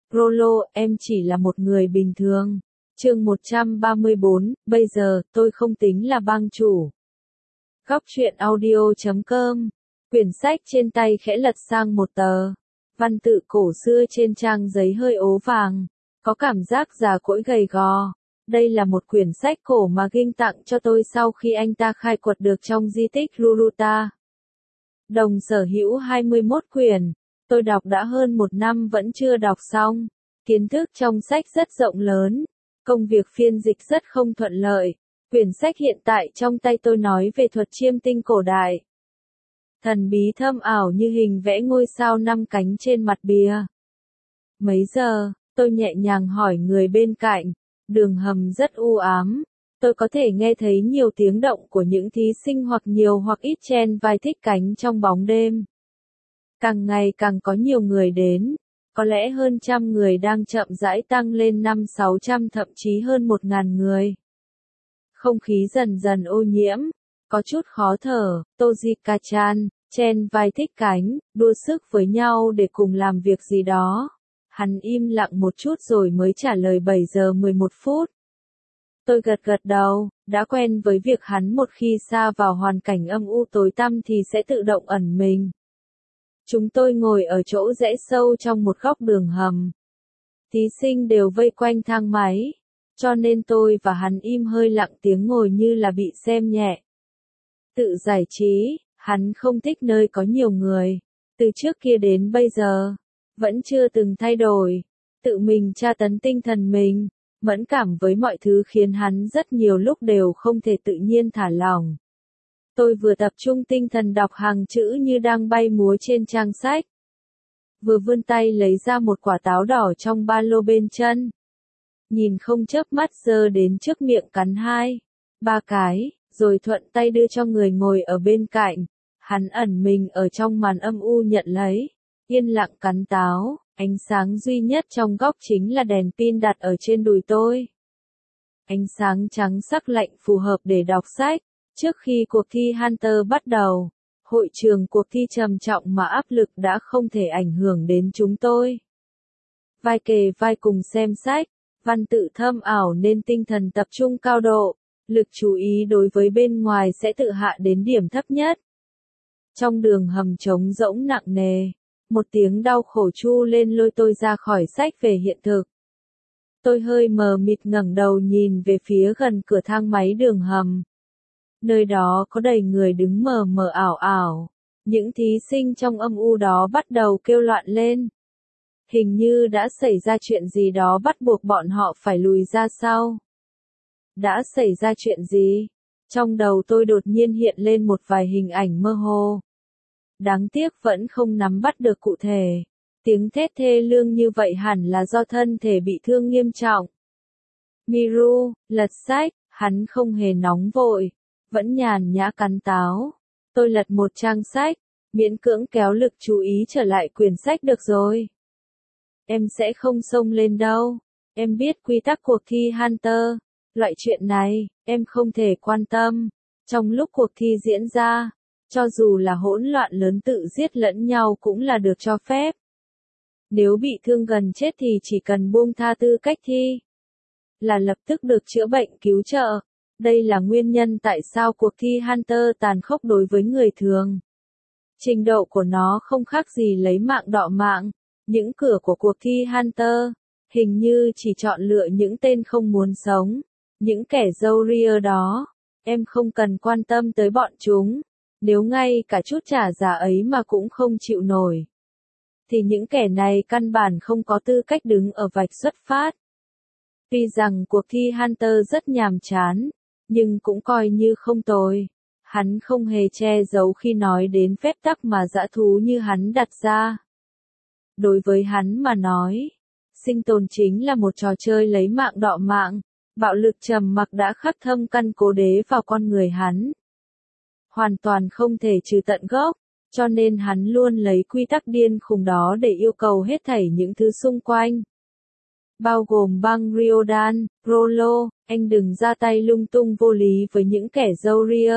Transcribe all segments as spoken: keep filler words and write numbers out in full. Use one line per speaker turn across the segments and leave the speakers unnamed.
Rollo, em chỉ là một người bình thường. Chương một trăm ba mươi bốn, bây giờ, tôi không tính là bang chủ. Góc truyện audio chấm com. Quyển sách trên tay khẽ lật sang một tờ. Văn tự cổ xưa trên trang giấy hơi ố vàng. Có cảm giác già cỗi gầy gò. Đây là một quyển sách cổ mà King tặng cho tôi sau khi anh ta khai quật được trong di tích Ruruta. Đồng sở hữu hai mươi mốt quyển. Tôi đọc đã hơn một năm vẫn chưa đọc xong. Kiến thức trong sách rất rộng lớn. Công việc phiên dịch rất không thuận lợi. Quyển sách hiện tại trong tay tôi nói về thuật chiêm tinh cổ đại. Thần bí thâm ảo như hình vẽ ngôi sao năm cánh trên mặt bìa. Mấy giờ, tôi nhẹ nhàng hỏi người bên cạnh. Đường hầm rất u ám. Tôi có thể nghe thấy nhiều tiếng động của những thí sinh hoặc nhiều hoặc ít chen vai thích cánh trong bóng đêm. Càng ngày càng có nhiều người đến. Có lẽ hơn trăm người đang chậm rãi tăng lên năm sáu trăm thậm chí hơn một ngàn người. Không khí dần dần ô nhiễm. Có chút khó thở. Toji-chan, chen vai thích cánh, đua sức với nhau để cùng làm việc gì đó. Hắn im lặng một chút rồi mới trả lời bảy giờ mười một phút. Tôi gật gật đầu, đã quen với việc hắn một khi sa vào hoàn cảnh âm u tối tăm thì sẽ tự động ẩn mình. Chúng tôi ngồi ở chỗ rẽ sâu trong một góc đường hầm. Thí sinh đều vây quanh thang máy, cho nên tôi và hắn im hơi lặng tiếng ngồi như là bị xem nhẹ. Tự giải trí, hắn không thích nơi có nhiều người. Từ trước kia đến bây giờ, vẫn chưa từng thay đổi. Tự mình tra tấn tinh thần mình, mẫn cảm với mọi thứ khiến hắn rất nhiều lúc đều không thể tự nhiên thả lỏng. Tôi vừa tập trung tinh thần đọc hàng chữ như đang bay múa trên trang sách. Vừa vươn tay lấy ra một quả táo đỏ trong ba lô bên chân. Nhìn không chớp mắt giơ đến trước miệng cắn hai, ba cái, rồi thuận tay đưa cho người ngồi ở bên cạnh. Hắn ẩn mình ở trong màn âm u nhận lấy, yên lặng cắn táo. Ánh sáng duy nhất trong góc chính là đèn pin đặt ở trên đùi tôi. Ánh sáng trắng sắc lạnh phù hợp để đọc sách. Trước khi cuộc thi Hunter bắt đầu, hội trường cuộc thi trầm trọng mà áp lực đã không thể ảnh hưởng đến chúng tôi. Vai kề vai cùng xem sách, văn tự thâm ảo nên tinh thần tập trung cao độ, lực chú ý đối với bên ngoài sẽ tự hạ đến điểm thấp nhất. Trong đường hầm trống rỗng nặng nề, một tiếng đau khổ chu lên lôi tôi ra khỏi sách về hiện thực. Tôi hơi mờ mịt ngẩng đầu nhìn về phía gần cửa thang máy đường hầm. Nơi đó có đầy người đứng mờ mờ ảo ảo. Những thí sinh trong âm u đó bắt đầu kêu loạn lên. Hình như đã xảy ra chuyện gì đó bắt buộc bọn họ phải lùi ra sau. Đã xảy ra chuyện gì? Trong đầu tôi đột nhiên hiện lên một vài hình ảnh mơ hồ. Đáng tiếc vẫn không nắm bắt được cụ thể. Tiếng thét thê lương như vậy hẳn là do thân thể bị thương nghiêm trọng. Miru, lật sách, hắn không hề nóng vội. Vẫn nhàn nhã cắn táo. Tôi lật một trang sách, miễn cưỡng kéo lực chú ý trở lại quyển sách được rồi. Em sẽ không xông lên đâu. Em biết quy tắc cuộc thi Hunter. Loại chuyện này, em không thể quan tâm. Trong lúc cuộc thi diễn ra, cho dù là hỗn loạn lớn tự giết lẫn nhau cũng là được cho phép. Nếu bị thương gần chết thì chỉ cần buông tha tư cách thi, là lập tức được chữa bệnh cứu trợ. Đây là nguyên nhân tại sao cuộc thi Hunter tàn khốc đối với người thường. Trình độ của nó không khác gì lấy mạng đọ mạng. Những cửa của cuộc thi Hunter, hình như chỉ chọn lựa những tên không muốn sống. Những kẻ râu ria đó, em không cần quan tâm tới bọn chúng. Nếu ngay cả chút trả giá ấy mà cũng không chịu nổi, thì những kẻ này căn bản không có tư cách đứng ở vạch xuất phát. Tuy rằng cuộc thi Hunter rất nhàm chán, nhưng cũng coi như không tồi. Hắn không hề che giấu khi nói đến phép tắc mà dã thú như hắn đặt ra. Đối với hắn mà nói, sinh tồn chính là một trò chơi lấy mạng đọ mạng. Bạo lực trầm mặc đã khắc thâm căn cố đế vào con người hắn. Hoàn toàn không thể trừ tận gốc, cho nên hắn luôn lấy quy tắc điên khùng đó để yêu cầu hết thảy những thứ xung quanh. Bao gồm băng Ryodan, Rollo, anh đừng ra tay lung tung vô lý với những kẻ râu ria.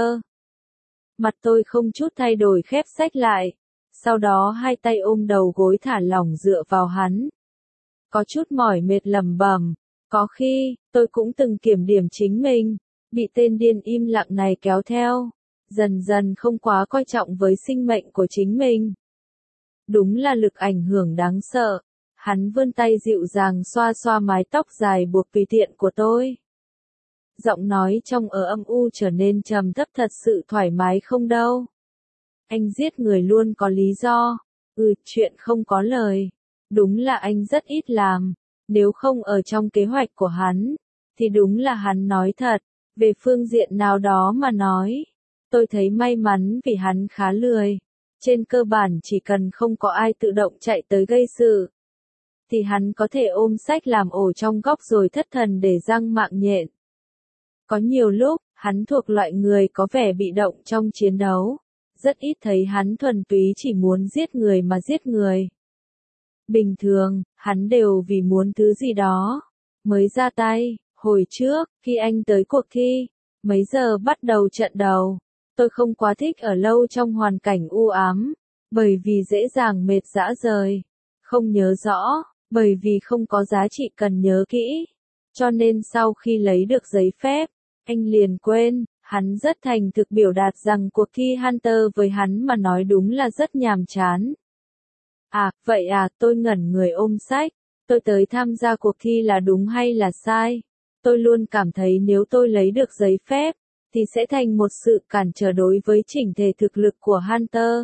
Mặt tôi không chút thay đổi khép sách lại, sau đó hai tay ôm đầu gối thả lỏng dựa vào hắn. có chút mỏi mệt lẩm bẩm. Có khi, tôi cũng từng kiểm điểm chính mình, bị tên điên im lặng này kéo theo, dần dần không quá coi trọng với sinh mệnh của chính mình. Đúng là lực ảnh hưởng đáng sợ. Hắn vươn tay dịu dàng xoa xoa mái tóc dài buộc tùy tiện của tôi. Giọng nói trong ở âm u trở nên trầm thấp, thật sự thoải mái không đâu. Anh giết người luôn có lý do. Ừ, chuyện không có lời. Đúng là anh rất ít làm. Nếu không ở trong kế hoạch của hắn, thì đúng là hắn nói thật. Về phương diện nào đó mà nói, tôi thấy may mắn vì hắn khá lười. Trên cơ bản chỉ cần không có ai tự động chạy tới gây sự, thì hắn có thể ôm sách làm ổ trong góc rồi thất thần để răng mạng nhện. Có nhiều lúc, hắn thuộc loại người có vẻ bị động trong chiến đấu. Rất ít thấy hắn thuần túy chỉ muốn giết người mà giết người. Bình thường, hắn đều vì muốn thứ gì đó mới ra tay. Hồi trước, khi anh tới cuộc thi, mấy giờ bắt đầu trận đầu, tôi không quá thích ở lâu trong hoàn cảnh u ám, bởi vì dễ dàng mệt rã rời, không nhớ rõ, bởi vì không có giá trị cần nhớ kỹ. Cho nên sau khi lấy được giấy phép, anh liền quên. Hắn rất thành thực biểu đạt rằng cuộc thi Hunter với hắn mà nói đúng là rất nhàm chán. À, vậy à, tôi ngẩn người ôm sách. Tôi tới tham gia cuộc thi là đúng hay là sai? Tôi luôn cảm thấy nếu tôi lấy được giấy phép, thì sẽ thành một sự cản trở đối với chỉnh thể thực lực của Hunter.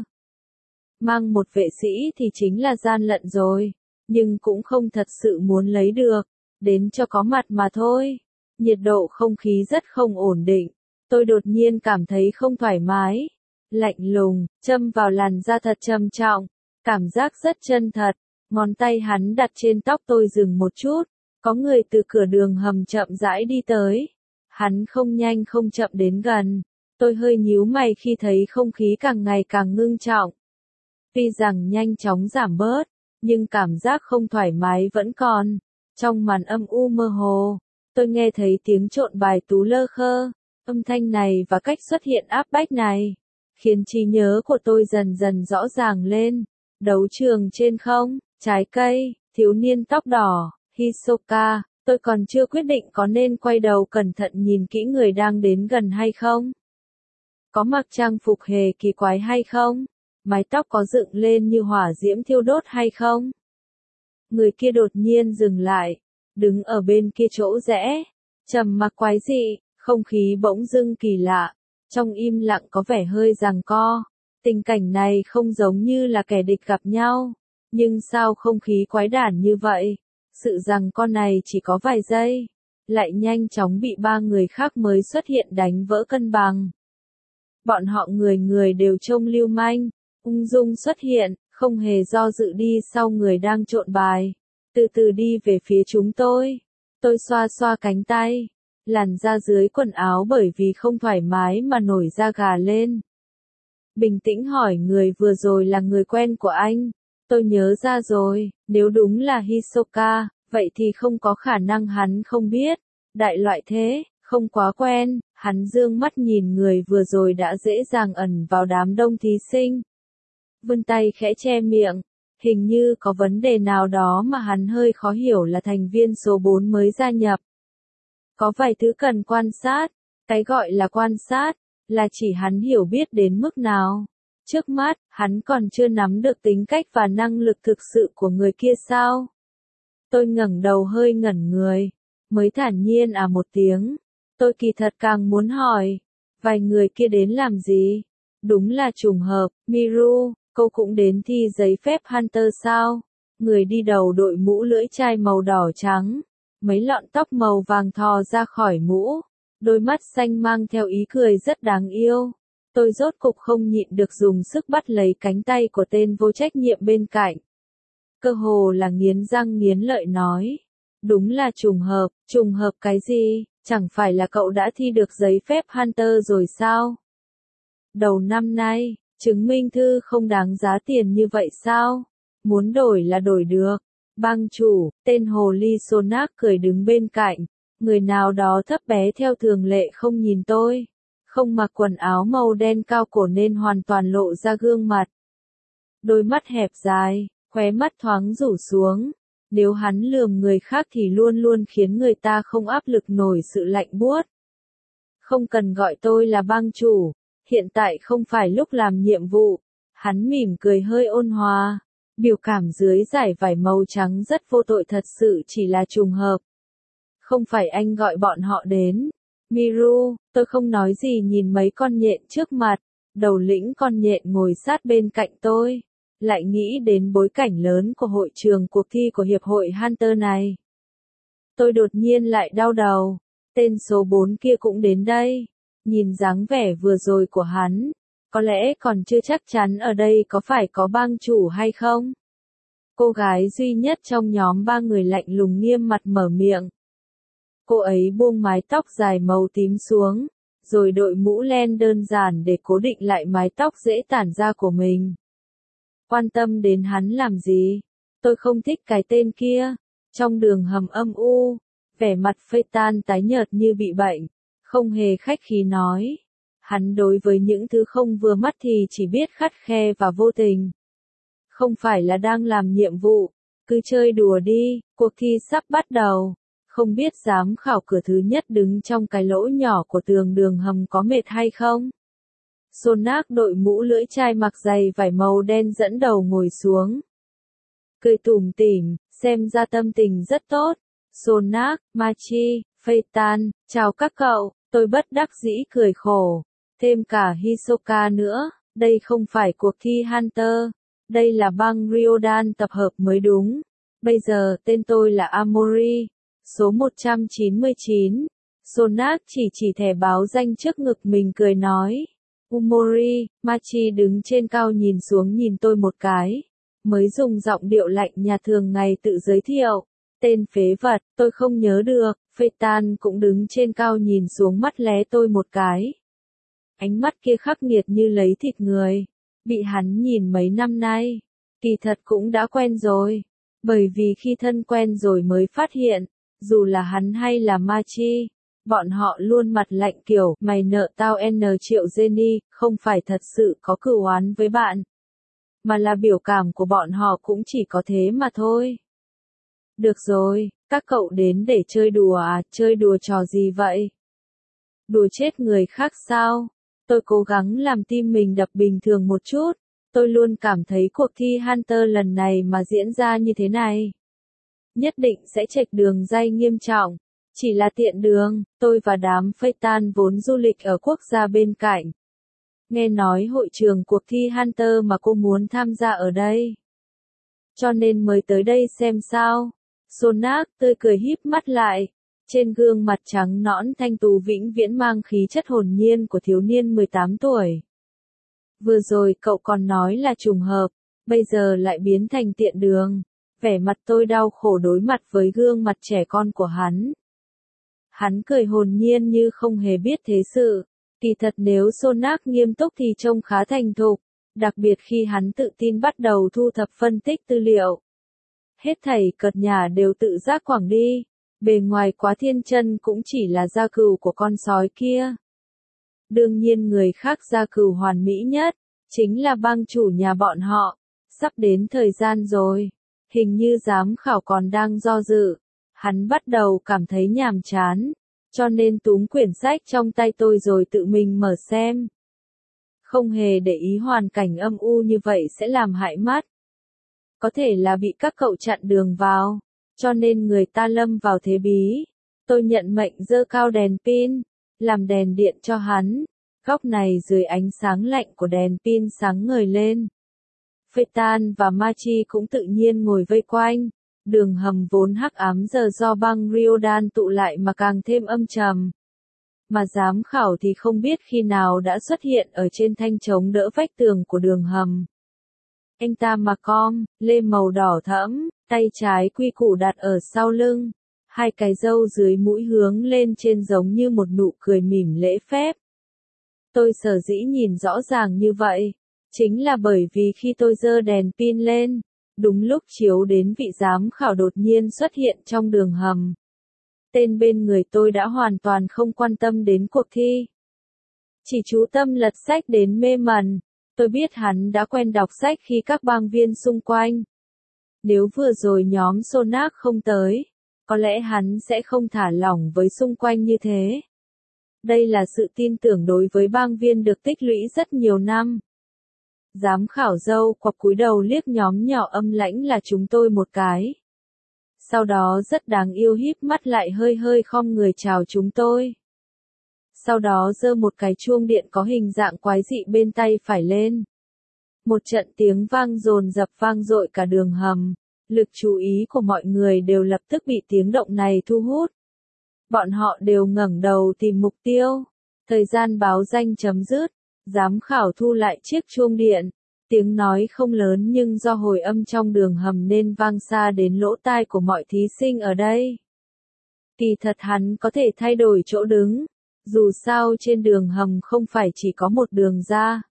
Mang một vệ sĩ thì chính là gian lận rồi, nhưng cũng không thật sự muốn lấy được, đến cho có mặt mà thôi. Nhiệt độ không khí rất không ổn định. Tôi đột nhiên cảm thấy không thoải mái, lạnh lùng, châm vào làn da thật trầm trọng, cảm giác rất chân thật. Ngón tay hắn đặt trên tóc tôi dừng một chút, có người từ cửa đường hầm chậm rãi đi tới. Hắn không nhanh không chậm đến gần, tôi hơi nhíu mày khi thấy không khí càng ngày càng ngưng trọng. Tuy rằng nhanh chóng giảm bớt, nhưng cảm giác không thoải mái vẫn còn. Trong màn âm u mơ hồ, tôi nghe thấy tiếng trộn bài tú lơ khơ. Âm thanh này và cách xuất hiện áp bách này, khiến trí nhớ của tôi dần dần rõ ràng lên. Đấu trường trên không, trái cây, thiếu niên tóc đỏ, Hisoka, tôi còn chưa quyết định có nên quay đầu cẩn thận nhìn kỹ người đang đến gần hay không. Có mặc trang phục hề kỳ quái hay không? Mái tóc có dựng lên như hỏa diễm thiêu đốt hay không? Người kia đột nhiên dừng lại, đứng ở bên kia chỗ rẽ, trầm mặc quái dị. Không khí bỗng dưng kỳ lạ, trong im lặng có vẻ hơi giằng co. Tình cảnh này không giống như là kẻ địch gặp nhau, nhưng sao không khí quái đản như vậy? Sự giằng co này chỉ có vài giây, lại nhanh chóng bị ba người khác mới xuất hiện đánh vỡ cân bằng. Bọn họ người người đều trông lưu manh, ung dung xuất hiện, không hề do dự đi sau người đang trộn bài, từ từ đi về phía chúng tôi. Tôi xoa xoa cánh tay. Làn da dưới quần áo bởi vì không thoải mái mà nổi da gà lên. Bình tĩnh hỏi người vừa rồi là người quen của anh. Tôi nhớ ra rồi, nếu đúng là Hisoka, vậy thì không có khả năng hắn không biết. Đại loại thế, không quá quen. Hắn dương mắt nhìn người vừa rồi đã dễ dàng ẩn vào đám đông thí sinh. Vươn tay khẽ che miệng. Hình như có vấn đề nào đó mà hắn hơi khó hiểu là thành viên số bốn mới gia nhập. Có vài thứ cần quan sát. Cái gọi là quan sát, là chỉ hắn hiểu biết đến mức nào. Trước mắt, hắn còn chưa nắm được tính cách và năng lực thực sự của người kia sao? Tôi ngẩng đầu hơi ngẩn người, mới thản nhiên à một tiếng. Tôi kỳ thật càng muốn hỏi, vài người kia đến làm gì? Đúng là trùng hợp, Miru, cô cũng đến thi giấy phép Hunter sao? Người đi đầu đội mũ lưỡi chai màu đỏ trắng. Mấy lọn tóc màu vàng thò ra khỏi mũ, đôi mắt xanh mang theo ý cười rất đáng yêu. Tôi rốt cục không nhịn được dùng sức bắt lấy cánh tay của tên vô trách nhiệm bên cạnh. Cơ hồ là nghiến răng nghiến lợi nói. Đúng là trùng hợp, trùng hợp cái gì, chẳng phải là cậu đã thi được giấy phép Hunter rồi sao? Đầu năm nay, chứng minh thư không đáng giá tiền như vậy sao? Muốn đổi là đổi được. Bang chủ, tên hồ ly Sonak cười đứng bên cạnh, người nào đó thấp bé theo thường lệ không nhìn tôi, không mặc quần áo màu đen cao cổ nên hoàn toàn lộ ra gương mặt. Đôi mắt hẹp dài, khóe mắt thoáng rủ xuống, Nếu hắn lườm người khác thì luôn luôn khiến người ta không áp lực nổi sự lạnh buốt. Không cần gọi tôi là bang chủ, hiện tại không phải lúc làm nhiệm vụ. Hắn mỉm cười hơi ôn hòa, biểu cảm dưới dải vải màu trắng rất vô tội, thật sự chỉ là trùng hợp. Không phải anh gọi bọn họ đến. Miru, tôi không nói gì nhìn mấy con nhện trước mặt, đầu lĩnh con nhện ngồi sát bên cạnh tôi. Lại nghĩ đến bối cảnh lớn của hội trường cuộc thi của Hiệp hội Hunter này. Tôi đột nhiên lại đau đầu, tên số bốn kia cũng đến đây. Nhìn dáng vẻ vừa rồi của hắn, có lẽ còn chưa chắc chắn ở đây có phải có bang chủ hay không. Cô gái duy nhất trong nhóm ba người lạnh lùng nghiêm mặt mở miệng. Cô ấy buông mái tóc dài màu tím xuống, rồi đội mũ len đơn giản để cố định lại mái tóc dễ tản ra của mình. Quan tâm đến hắn làm gì? Tôi không thích cái tên kia. Trong đường hầm âm u, vẻ mặt Phê Tan tái nhợt như bị bệnh, không hề khách khí nói. Hắn đối với những thứ không vừa mắt thì chỉ biết khắt khe và vô tình. Không phải là đang làm nhiệm vụ, cứ chơi đùa đi, cuộc thi sắp bắt đầu. Không biết giám khảo cửa thứ nhất đứng trong cái lỗ nhỏ của tường đường hầm có mệt hay không? Sonak đội mũ lưỡi chai mặc giày vải màu đen dẫn đầu ngồi xuống. Cười tủm tỉm, xem ra tâm tình rất tốt. Sonak, Machi, Phê Tan, chào các cậu, tôi bất đắc dĩ cười khổ. Thêm cả Hisoka nữa, đây không phải cuộc thi Hunter, đây là bang Ryodan tập hợp mới đúng. Bây giờ tên tôi là Amori, số một trăm chín mươi chín. Sonak chỉ chỉ thẻ báo danh trước ngực mình cười nói. Umori, Machi đứng trên cao nhìn xuống nhìn tôi một cái. Mới dùng giọng điệu lạnh nhạt thường ngày tự giới thiệu. Tên phế vật, tôi không nhớ được. Phê Tan cũng đứng trên cao nhìn xuống mắt lé tôi một cái. Ánh mắt kia khắc nghiệt như lấy thịt người. Bị hắn nhìn mấy năm nay, kỳ thật cũng đã quen rồi. Bởi vì khi thân quen rồi mới phát hiện, dù là hắn hay là Machi, bọn họ luôn mặt lạnh kiểu, mày nợ tao N triệu Jenny, không phải thật sự có cửu oán với bạn. Mà là biểu cảm của bọn họ cũng chỉ có thế mà thôi. Được rồi, các cậu đến để chơi đùa à, chơi đùa trò gì vậy? Đùa chết người khác sao? Tôi cố gắng làm tim mình đập bình thường một chút. Tôi luôn cảm thấy cuộc thi Hunter lần này mà diễn ra như thế này, nhất định sẽ chệch đường ray nghiêm trọng. Chỉ là tiện đường, tôi và đám Phê Tan vốn du lịch ở quốc gia bên cạnh. Nghe nói hội trường cuộc thi Hunter mà cô muốn tham gia ở đây. Cho nên mới tới đây xem sao. Sonak tươi cười híp mắt lại. Trên gương mặt trắng nõn thanh tú vĩnh viễn mang khí chất hồn nhiên của thiếu niên mười tám tuổi. Vừa rồi cậu còn nói là trùng hợp, bây giờ lại biến thành tiện đường. Vẻ mặt tôi đau khổ đối mặt với gương mặt trẻ con của hắn. Hắn cười hồn nhiên như không hề biết thế sự. Kỳ thật nếu Sonak nghiêm túc thì trông khá thành thục, đặc biệt khi hắn tự tin bắt đầu thu thập phân tích tư liệu. Hết thảy cợt nhả đều tự giác quẳng đi, bề ngoài quá thiên chân cũng chỉ là gia cừu của con sói kia. Đương nhiên người khác gia cừu hoàn mỹ nhất, chính là bang chủ nhà bọn họ. Sắp đến thời gian rồi, hình như giám khảo còn đang do dự. Hắn bắt đầu cảm thấy nhàm chán, cho nên túm quyển sách trong tay tôi rồi tự mình mở xem. Không hề để ý hoàn cảnh âm u như vậy sẽ làm hại mắt. Có thể là bị các cậu chặn đường vào, cho nên người ta lâm vào thế bí. Tôi nhận mệnh giơ cao đèn pin, làm đèn điện cho hắn. Góc này dưới ánh sáng lạnh của đèn pin sáng ngời lên. Phê Tan và Machi cũng tự nhiên ngồi vây quanh. Đường hầm vốn hắc ám giờ do băng Ryodan tụ lại mà càng thêm âm trầm. Mà giám khảo thì không biết khi nào đã xuất hiện ở trên thanh chống đỡ vách tường của đường hầm. Anh ta mặc com, lê màu đỏ thẫm, tay trái quy củ đặt ở sau lưng. Hai cái râu dưới mũi hướng lên trên giống như một nụ cười mỉm lễ phép. Tôi sở dĩ nhìn rõ ràng như vậy, chính là bởi vì khi tôi giơ đèn pin lên, đúng lúc chiếu đến vị giám khảo đột nhiên xuất hiện trong đường hầm. Tên bên người tôi đã hoàn toàn không quan tâm đến cuộc thi. Chỉ chú tâm lật sách đến mê mẩn. Tôi biết hắn đã quen đọc sách khi các bang viên xung quanh Nếu vừa rồi nhóm Sonak không tới, có lẽ hắn sẽ không thả lỏng với xung quanh như thế. Đây là sự tin tưởng đối với bang viên được tích lũy rất nhiều năm. Giám khảo dâu quặp cúi đầu liếc nhóm nhỏ âm lãnh là chúng tôi một cái. Sau đó rất đáng yêu híp mắt lại hơi hơi khom người chào chúng tôi. Sau đó giơ một cái chuông điện có hình dạng quái dị bên tay phải lên. Một trận tiếng vang dồn dập vang dội cả đường hầm, lực chú ý của mọi người đều lập tức bị tiếng động này thu hút. Bọn họ đều ngẩng đầu tìm mục tiêu. Thời gian báo danh chấm dứt, giám khảo thu lại chiếc chuông điện. Tiếng nói không lớn nhưng do hồi âm trong đường hầm nên vang xa đến lỗ tai của mọi thí sinh ở đây. Kỳ thật hắn có thể thay đổi chỗ đứng, dù sao trên đường hầm không phải chỉ có một đường ra.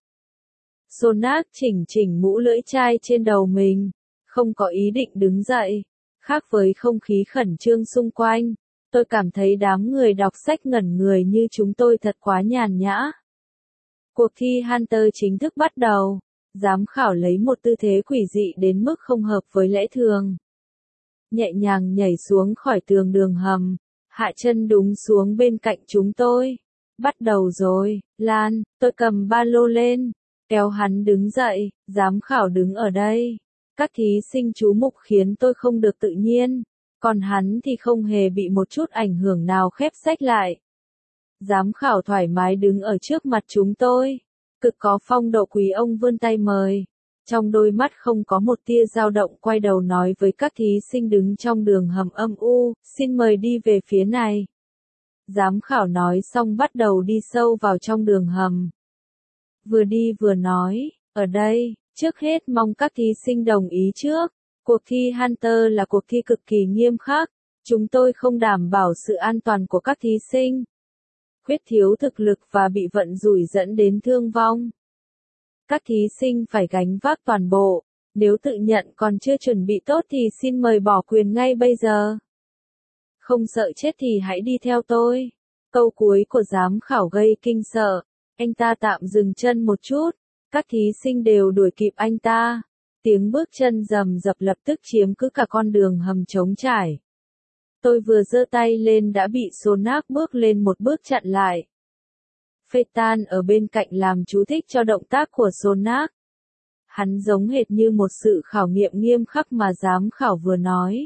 Sonak chỉnh chỉnh mũ lưỡi chai trên đầu mình, không có ý định đứng dậy. Khác với không khí khẩn trương xung quanh, tôi cảm thấy đám người đọc sách ngẩn người như chúng tôi thật quá nhàn nhã. Cuộc thi Hunter chính thức bắt đầu. Giám khảo lấy một tư thế quỷ dị đến mức không hợp với lẽ thường. Nhẹ nhàng nhảy xuống khỏi tường đường hầm, hạ chân đúng xuống bên cạnh chúng tôi. Bắt đầu rồi, Lan, tôi cầm ba lô lên, kéo hắn đứng dậy, giám khảo đứng ở đây. Các thí sinh chú mục khiến tôi không được tự nhiên, còn hắn thì không hề bị một chút ảnh hưởng nào khép sách lại. Giám khảo thoải mái đứng ở trước mặt chúng tôi. Cực có phong độ quý ông vươn tay mời. Trong đôi mắt không có một tia dao động quay đầu nói với các thí sinh đứng trong đường hầm âm u, xin mời đi về phía này. Giám khảo nói xong bắt đầu đi sâu vào trong đường hầm. Vừa đi vừa nói, ở đây, trước hết mong các thí sinh đồng ý trước. Cuộc thi Hunter là cuộc thi cực kỳ nghiêm khắc. Chúng tôi không đảm bảo sự an toàn của các thí sinh. Khuyết thiếu thực lực và bị vận rủi dẫn đến thương vong. Các thí sinh phải gánh vác toàn bộ, nếu tự nhận còn chưa chuẩn bị tốt thì xin mời bỏ quyền ngay bây giờ. Không sợ chết thì hãy đi theo tôi. Câu cuối của giám khảo gây kinh sợ, anh ta tạm dừng chân một chút, các thí sinh đều đuổi kịp anh ta. Tiếng bước chân rầm rập lập tức chiếm cứ cả con đường hầm trống trải. Tôi vừa giơ tay lên đã bị Sonak bước lên một bước chặn lại. Phaeton ở bên cạnh làm chú thích cho động tác của Sonak. Hắn giống hệt như một sự khảo nghiệm nghiêm khắc mà giám khảo vừa nói.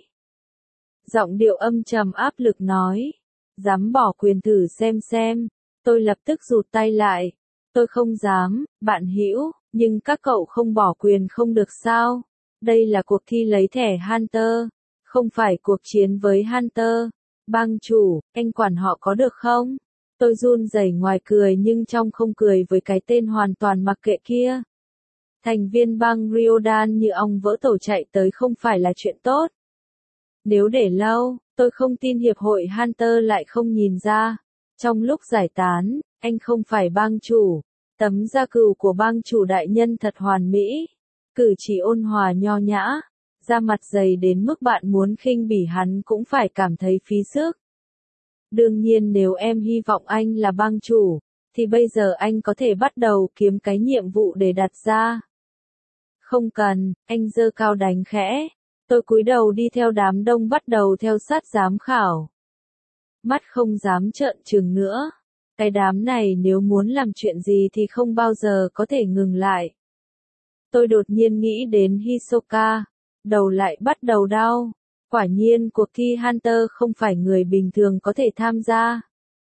Giọng điệu âm trầm áp lực nói. Dám bỏ quyền thử xem xem. Tôi lập tức rụt tay lại. Tôi không dám, bạn hữu, nhưng các cậu không bỏ quyền không được sao. Đây là cuộc thi lấy thẻ Hunter. Không phải cuộc chiến với Hunter. Bang chủ, anh quản họ có được không? Tôi run rẩy ngoài cười nhưng trong không cười với cái tên hoàn toàn mặc kệ kia. Thành viên bang Riodan như ong vỡ tổ chạy tới không phải là chuyện tốt. Nếu để lâu, tôi không tin hiệp hội Hunter lại không nhìn ra. Trong lúc giải tán, anh không phải bang chủ. Tấm gia cừu của bang chủ đại nhân thật hoàn mỹ. Cử chỉ ôn hòa nho nhã. Da mặt dày đến mức bạn muốn khinh bỉ hắn cũng phải cảm thấy phí sức. Đương nhiên nếu em hy vọng anh là bang chủ, thì bây giờ anh có thể bắt đầu kiếm cái nhiệm vụ để đặt ra. Không cần, anh giơ cao đánh khẽ. Tôi cúi đầu đi theo đám đông bắt đầu theo sát giám khảo. Mắt không dám trợn trừng nữa. Cái đám này nếu muốn làm chuyện gì thì không bao giờ có thể ngừng lại. Tôi đột nhiên nghĩ đến Hisoka. Đầu lại bắt đầu đau. Quả nhiên cuộc thi Hunter không phải người bình thường có thể tham gia.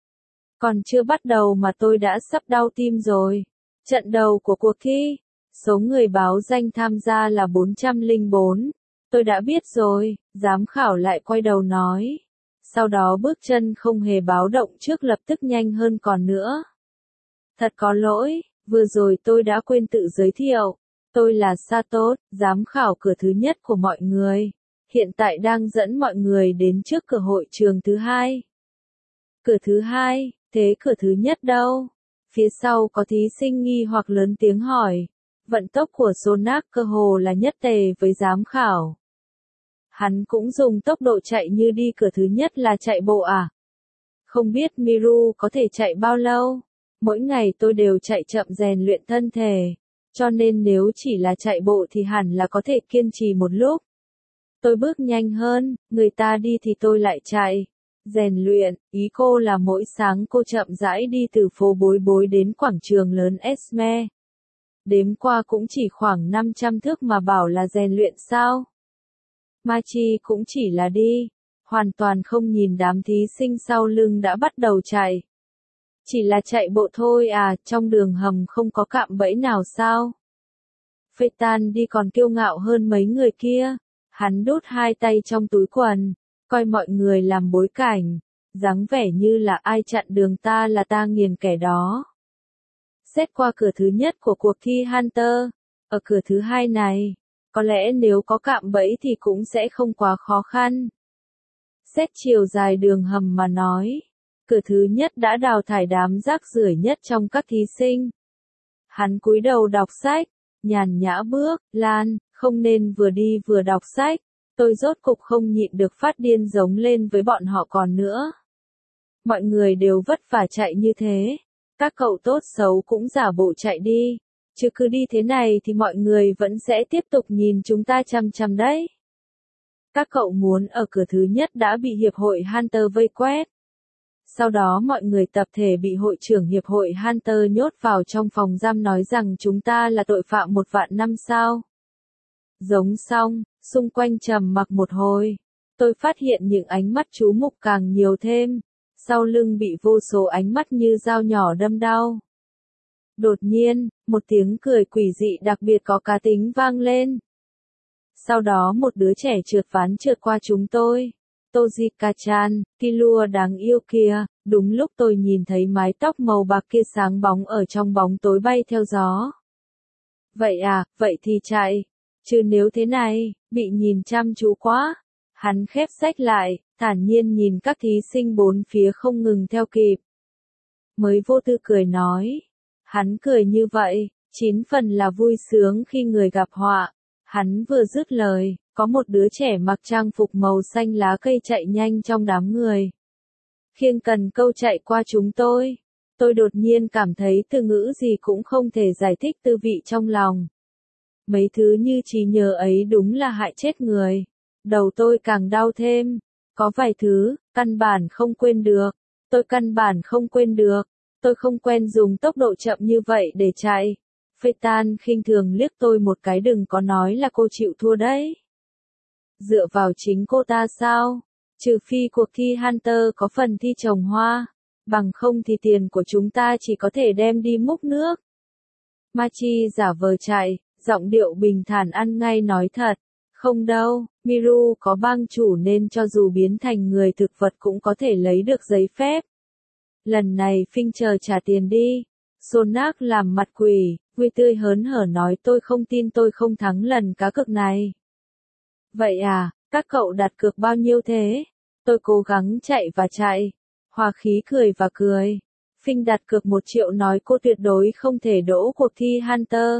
Còn chưa bắt đầu mà tôi đã sắp đau tim rồi. Trận đầu của cuộc thi, số người báo danh tham gia là bốn trăm lẻ bốn. Tôi đã biết rồi, giám khảo lại quay đầu nói. Sau đó bước chân không hề báo động trước lập tức nhanh hơn còn nữa. Thật có lỗi, vừa rồi tôi đã quên tự giới thiệu. Tôi là Sato, giám khảo cửa thứ nhất của mọi người. Hiện tại đang dẫn mọi người đến trước cửa hội trường thứ hai. Cửa thứ hai, thế cửa thứ nhất đâu? Phía sau có thí sinh nghi hoặc lớn tiếng hỏi. Vận tốc của Sonak cơ hồ là nhất tề với giám khảo. Hắn cũng dùng tốc độ chạy như đi cửa thứ nhất là chạy bộ à? Không biết Miru có thể chạy bao lâu? Mỗi ngày tôi đều chạy chậm rèn luyện thân thể. Cho nên nếu chỉ là chạy bộ thì hẳn là có thể kiên trì một lúc. Tôi bước nhanh hơn, người ta đi thì tôi lại chạy. Rèn luyện, ý cô là mỗi sáng cô chậm rãi đi từ phố Bối Bối đến quảng trường lớn Esme. Đếm qua cũng chỉ khoảng năm trăm thước mà bảo là rèn luyện sao? Machi cũng chỉ là đi, hoàn toàn không nhìn đám thí sinh sau lưng đã bắt đầu chạy. Chỉ là chạy bộ thôi à, trong đường hầm không có cạm bẫy nào sao? Phaeton đi còn kiêu ngạo hơn mấy người kia. Hắn đút hai tay trong túi quần, coi mọi người làm bối cảnh, dáng vẻ như là ai chặn đường ta là ta nghiền kẻ đó. Xét qua cửa thứ nhất của cuộc thi Hunter, ở cửa thứ hai này, có lẽ nếu có cạm bẫy thì cũng sẽ không quá khó khăn. Xét chiều dài đường hầm mà nói, cửa thứ nhất đã đào thải đám rác rưởi nhất trong các thí sinh. Hắn cúi đầu đọc sách, nhàn nhã bước, Lan, không nên vừa đi vừa đọc sách, tôi rốt cục không nhịn được phát điên giống lên với bọn họ còn nữa. Mọi người đều vất vả chạy như thế, các cậu tốt xấu cũng giả bộ chạy đi, chứ cứ đi thế này thì mọi người vẫn sẽ tiếp tục nhìn chúng ta chằm chằm đấy. Các cậu muốn ở cửa thứ nhất đã bị Hiệp hội Hunter vây quét. Sau đó mọi người tập thể bị hội trưởng Hiệp hội Hunter nhốt vào trong phòng giam nói rằng chúng ta là tội phạm một vạn năm sao. Giống xong, xung quanh trầm mặc một hồi, tôi phát hiện những ánh mắt chú mục càng nhiều thêm, sau lưng bị vô số ánh mắt như dao nhỏ đâm đau. Đột nhiên, một tiếng cười quỷ dị đặc biệt có cá tính vang lên. Sau đó một đứa trẻ trượt ván trượt qua chúng tôi. Tojika-chan, Killua đáng yêu kia, đúng lúc tôi nhìn thấy mái tóc màu bạc kia sáng bóng ở trong bóng tối bay theo gió. Vậy à, vậy thì chạy. Chứ nếu thế này, bị nhìn chăm chú quá. Hắn khép sách lại, thản nhiên nhìn các thí sinh bốn phía không ngừng theo kịp. Mới vô tư cười nói. Hắn cười như vậy, chín phần là vui sướng khi người gặp họa. Hắn vừa dứt lời, có một đứa trẻ mặc trang phục màu xanh lá cây chạy nhanh trong đám người. Khiêng cần câu chạy qua chúng tôi. Tôi đột nhiên cảm thấy từ ngữ gì cũng không thể giải thích tư vị trong lòng. Mấy thứ như trí nhớ ấy đúng là hại chết người. Đầu tôi càng đau thêm. Có vài thứ, căn bản không quên được. Tôi căn bản không quên được. Tôi không quen dùng tốc độ chậm như vậy để chạy. Phaeton khinh thường liếc tôi một cái, đừng có nói là cô chịu thua đấy. Dựa vào chính cô ta sao? Trừ phi cuộc thi Hunter có phần thi trồng hoa. Bằng không thì tiền của chúng ta chỉ có thể đem đi múc nước. Machi giả vờ chạy, giọng điệu bình thản ăn ngay nói thật. Không đâu, Miru có bang chủ nên cho dù biến thành người thực vật cũng có thể lấy được giấy phép. Lần này Phinh chờ trả tiền đi. Sonak làm mặt quỷ, vui tươi hớn hở nói tôi không tin tôi không thắng lần cá cược này. Vậy à, các cậu đặt cược bao nhiêu thế? Tôi cố gắng chạy và chạy. Hòa khí cười và cười. Phinh đặt cược một triệu nói cô tuyệt đối không thể đỗ cuộc thi Hunter.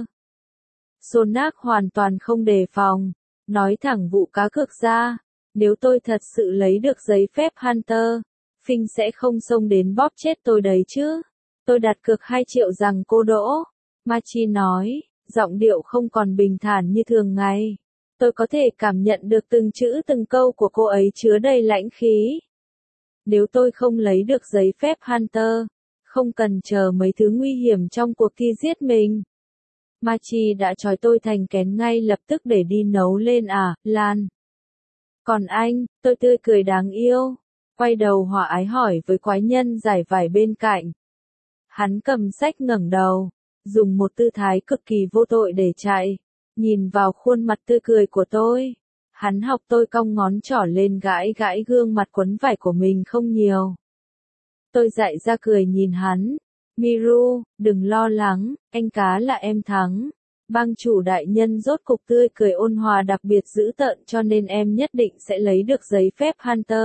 Sonak hoàn toàn không đề phòng. Nói thẳng vụ cá cược ra. Nếu tôi thật sự lấy được giấy phép Hunter, Phinh sẽ không xông đến bóp chết tôi đấy chứ. Tôi đặt cược hai triệu rằng cô đỗ. Machi nói, giọng điệu không còn bình thản như thường ngày. Tôi có thể cảm nhận được từng chữ từng câu của cô ấy chứa đầy lãnh khí. Nếu tôi không lấy được giấy phép Hunter, không cần chờ mấy thứ nguy hiểm trong cuộc thi giết mình. Machi đã trói tôi thành kén ngay lập tức để đi nấu lên à, Lan. Còn anh, tôi tươi cười đáng yêu. Quay đầu hòa ái hỏi với quái nhân giải vải bên cạnh. Hắn cầm sách ngẩng đầu, dùng một tư thái cực kỳ vô tội để chạy. Nhìn vào khuôn mặt tươi cười của tôi. Hắn học tôi cong ngón trỏ lên gãi gãi gương mặt quấn vải của mình không nhiều. Tôi dại ra cười nhìn hắn. Miru, đừng lo lắng, anh cá là em thắng. Bang chủ đại nhân rốt cục tươi cười ôn hòa đặc biệt dữ tợn cho nên em nhất định sẽ lấy được giấy phép Hunter.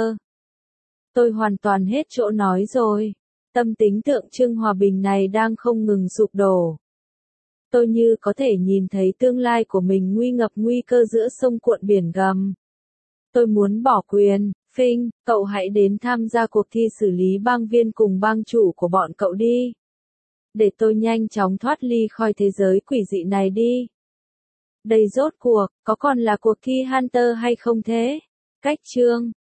Tôi hoàn toàn hết chỗ nói rồi. Tâm tính tượng trưng hòa bình này đang không ngừng sụp đổ. Tôi như có thể nhìn thấy tương lai của mình nguy ngập nguy cơ giữa sông cuộn biển gầm. Tôi muốn bỏ quyền. Phinh, cậu hãy đến tham gia cuộc thi xử lý bang viên cùng bang chủ của bọn cậu đi. Để tôi nhanh chóng thoát ly khỏi thế giới quỷ dị này đi. Đây rốt cuộc, có còn là cuộc thi Hunter hay không thế? Cách chương